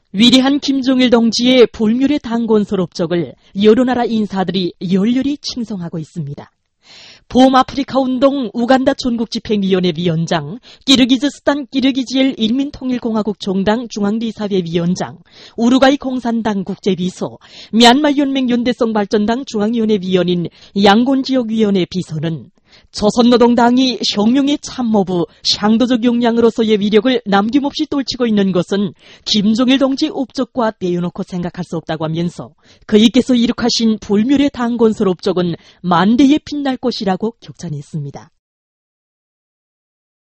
위대한 김정일 동지의 불멸의 단건설 업적을 여러 나라 인사들이 열렬히 칭송하고 있습니다. 보험아프리카 운동 우간다 전국집행위원회 위원장, 키르기즈스탄 키르기지엘 인민통일공화국 정당 중앙리사회 위원장, 우루과이 공산당 국제비서, 미얀마 연맹연대성 발전당 중앙위원회 위원인 양곤지역위원회 비서는 조선노동당이 혁명의 참모부 샹도적 역량으로서의 위력을 남김없이 떨치고 있는 것은 김정일 동지의 업적과 떼어놓고 생각할 수 없다고 하면서 그이께서 이룩하신 불멸의 단건설 업적은 만대에 빛날 것이라고 격찬했습니다.